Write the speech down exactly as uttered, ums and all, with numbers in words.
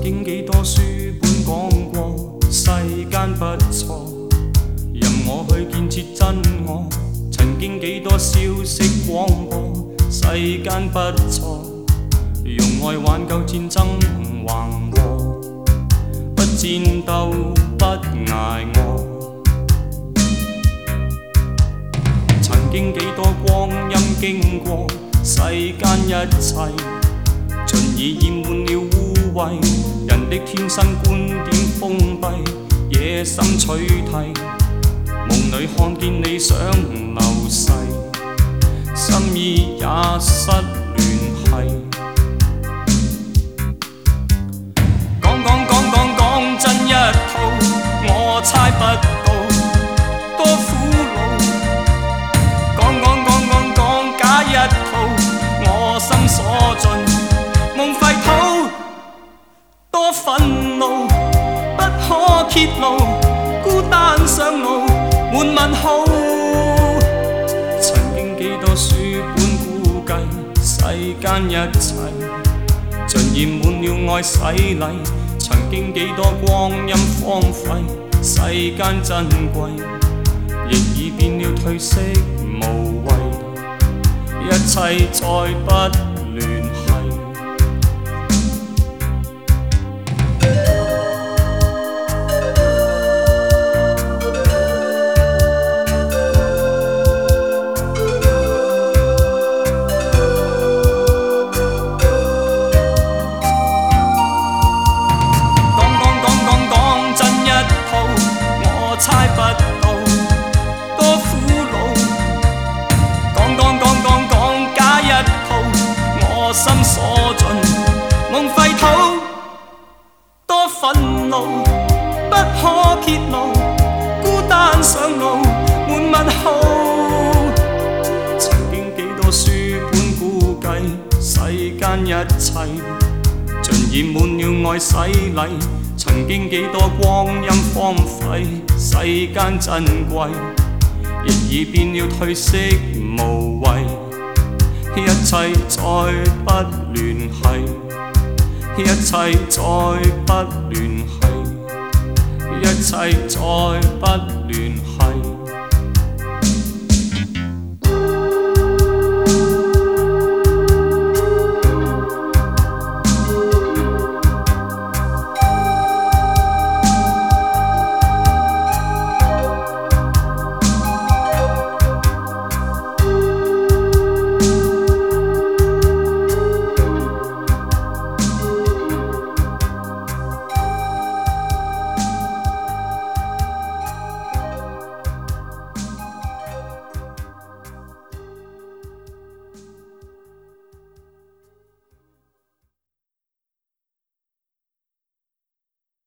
經幾多書本講過，世間不錯，任我去建設真我。曾經幾多消息廣播，世間不錯，用愛挽救戰爭橫禍，不戰鬥不捱餓。曾經幾多光陰經過，世間一切盡已染滿了污穢，人的天生觀點封閉，野心取締，夢裏看見理想流逝，心意也失聯繫。講講講講講真一套，我猜不到多苦惱。講講講講講假一套，我心所盡夢廢土。多憤怒不可揭露，孤單上路滿問號。曾經幾多書本估計，世間一切盡染滿了愛洗禮。曾經幾多光陰荒廢，世間珍貴，亦已變了褪色無謂，一切再不聯繫。猜不到多苦惱，講講講講講假一套，我心所盡夢廢土。多憤怒不可揭露，孤單上路滿問號。曾經幾多書本估計，世間一切盡染滿了愛洗禮。曾經幾多光陰荒廢，世間珍貴，亦已變了褪色無謂，一切再不聯繫，一切再不聯繫，一切再不聯繫。